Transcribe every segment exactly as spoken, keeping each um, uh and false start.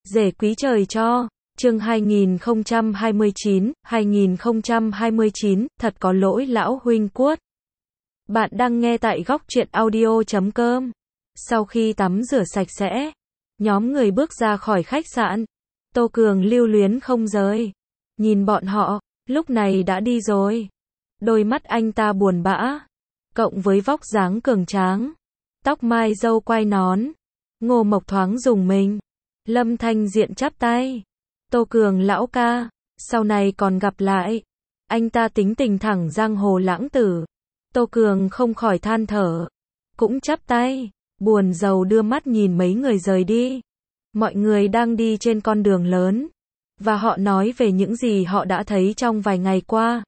Rể quý trời cho. Chương hai nghìn không trăm hai mươi chín, hai nghìn không trăm hai mươi chín, thật có lỗi lão huynh Cuốt. Bạn đang nghe tại góc truyện audio chấm com. Sau khi tắm rửa sạch sẽ, nhóm người bước ra khỏi khách sạn. Tô Cường lưu luyến không rời. Nhìn bọn họ, lúc này đã đi rồi. Đôi mắt anh ta buồn bã, cộng với vóc dáng cường tráng, tóc mai râu quai nón. Ngô Mộc thoáng rùng mình. Lâm Thanh Diện chắp tay. Tô Cường lão ca, sau này còn gặp lại. Anh ta tính tình thẳng giang hồ lãng tử. Tô Cường không khỏi than thở, cũng chắp tay, buồn rầu đưa mắt nhìn mấy người rời đi. Mọi người đang đi trên con đường lớn, và họ nói về những gì họ đã thấy trong vài ngày qua.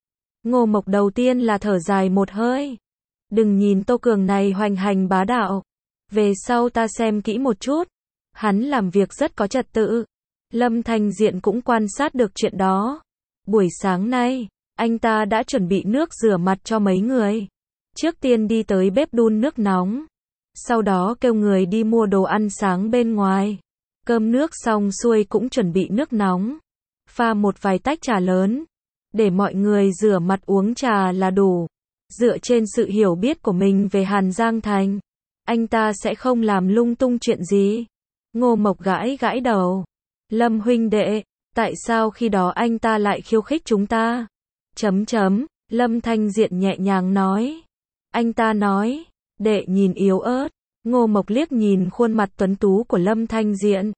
Ngô Mộc đầu tiên là thở dài một hơi. Đừng nhìn Tô Cường này hoành hành bá đạo. Về sau ta xem kỹ một chút. Hắn làm việc rất có trật tự. Lâm Thanh Diện cũng quan sát được chuyện đó. Buổi sáng nay, anh ta đã chuẩn bị nước rửa mặt cho mấy người. Trước tiên đi tới bếp đun nước nóng. Sau đó kêu người đi mua đồ ăn sáng bên ngoài. Cơm nước xong xuôi cũng chuẩn bị nước nóng. Pha một vài tách trà lớn. Để mọi người rửa mặt uống trà là đủ. Dựa trên sự hiểu biết của mình về Hàn Giang Thành, anh ta sẽ không làm lung tung chuyện gì. Ngô Mộc gãi gãi đầu. Lâm huynh đệ, tại sao khi đó anh ta lại khiêu khích chúng ta? Chấm chấm, Lâm Thanh Diện nhẹ nhàng nói. Anh ta nói, đệ nhìn yếu ớt. Ngô Mộc liếc nhìn khuôn mặt tuấn tú của Lâm Thanh Diện.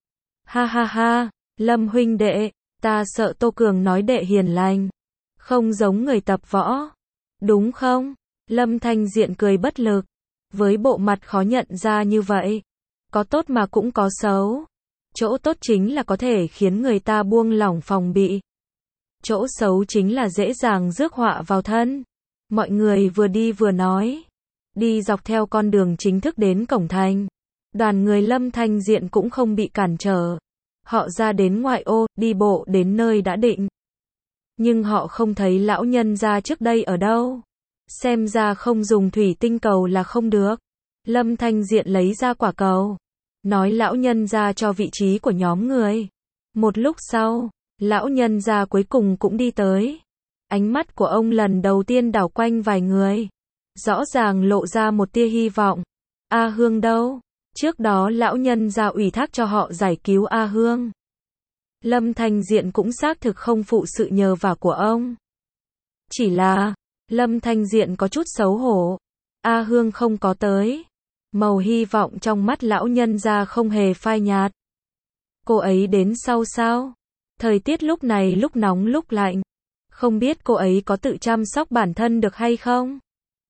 Ha ha ha, Lâm huynh đệ, ta sợ Tô Cường nói đệ hiền lành, không giống người tập võ. Đúng không? Lâm Thanh Diện cười bất lực. Với bộ mặt khó nhận ra như vậy, có tốt mà cũng có xấu. Chỗ tốt chính là có thể khiến người ta buông lỏng phòng bị. Chỗ xấu chính là dễ dàng rước họa vào thân. Mọi người vừa đi vừa nói. Đi dọc theo con đường chính thức đến cổng thành. Đoàn người Lâm Thanh Diện cũng không bị cản trở. Họ ra đến ngoại ô, đi bộ đến nơi đã định. Nhưng họ không thấy lão nhân gia trước đây ở đâu. Xem ra không dùng thủy tinh cầu là không được. Lâm Thanh Diện lấy ra quả cầu, nói lão nhân gia cho vị trí của nhóm người. Một lúc sau, lão nhân gia cuối cùng cũng đi tới. Ánh mắt của ông lần đầu tiên đảo quanh vài người, rõ ràng lộ ra một tia hy vọng. A Hương đâu? Trước đó lão nhân gia ủy thác cho họ giải cứu A Hương. Lâm Thanh Diện cũng xác thực không phụ sự nhờ vả của ông. Chỉ là, Lâm Thanh Diện có chút xấu hổ. A Hương không có tới. Màu hy vọng trong mắt lão nhân gia không hề phai nhạt. Cô ấy đến sau sao? Thời tiết lúc này lúc nóng lúc lạnh. Không biết cô ấy có tự chăm sóc bản thân được hay không?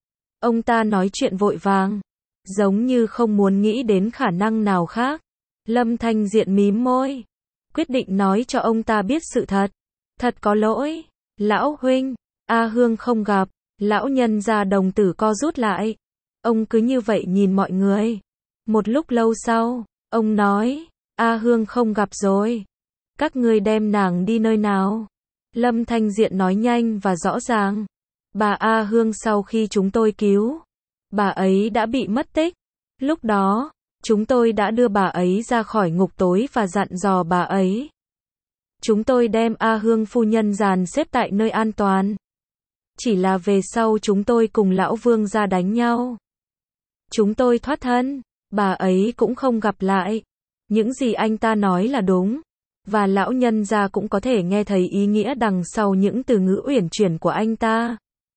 Ông ta nói chuyện vội vàng, giống như không muốn nghĩ đến khả năng nào khác. Lâm Thanh Diện mím môi, quyết định nói cho ông ta biết sự thật. Thật có lỗi, lão huynh, A Hương không gặp. Lão nhân gia đồng tử co rút lại. Ông cứ như vậy nhìn mọi người. Một lúc lâu sau, ông nói, A Hương không gặp rồi. Các ngươi đem nàng đi nơi nào? Lâm Thanh Diện nói nhanh và rõ ràng. Bà A Hương sau khi chúng tôi cứu, bà ấy đã bị mất tích. Lúc đó, chúng tôi đã đưa bà ấy ra khỏi ngục tối và dặn dò bà ấy. Chúng tôi đem A Hương phu nhân dàn xếp tại nơi an toàn. Chỉ là về sau chúng tôi cùng lão vương ra đánh nhau. Chúng tôi thoát thân, bà ấy cũng không gặp lại. Những gì anh ta nói là đúng. Và lão nhân gia cũng có thể nghe thấy ý nghĩa đằng sau những từ ngữ uyển chuyển của anh ta.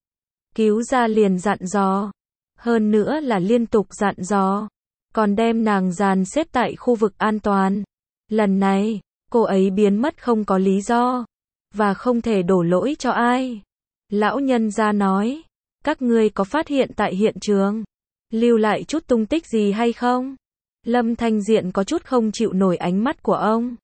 Cứu ra liền dặn dò. Hơn nữa là liên tục dặn dò. Còn đem nàng dàn xếp tại khu vực an toàn. Lần này, cô ấy biến mất không có lý do. Và không thể đổ lỗi cho ai. Lão nhân gia nói, các ngươi có phát hiện tại hiện trường, lưu lại chút tung tích gì hay không? Lâm Thanh Diện có chút không chịu nổi ánh mắt của ông.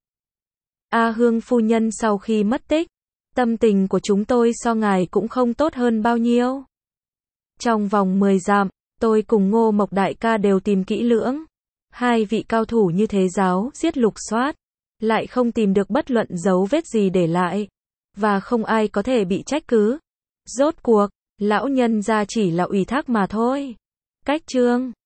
A Hương phu nhân sau khi mất tích, tâm tình của chúng tôi so ngài cũng không tốt hơn bao nhiêu. Trong vòng mười dặm, tôi cùng Ngô Mộc đại ca đều tìm kỹ lưỡng. Hai vị cao thủ như thế giáo, giết lục soát, lại không tìm được bất luận dấu vết gì để lại. Và không ai có thể bị trách cứ. Rốt cuộc, lão nhân gia chỉ là ủy thác mà thôi. Cách chương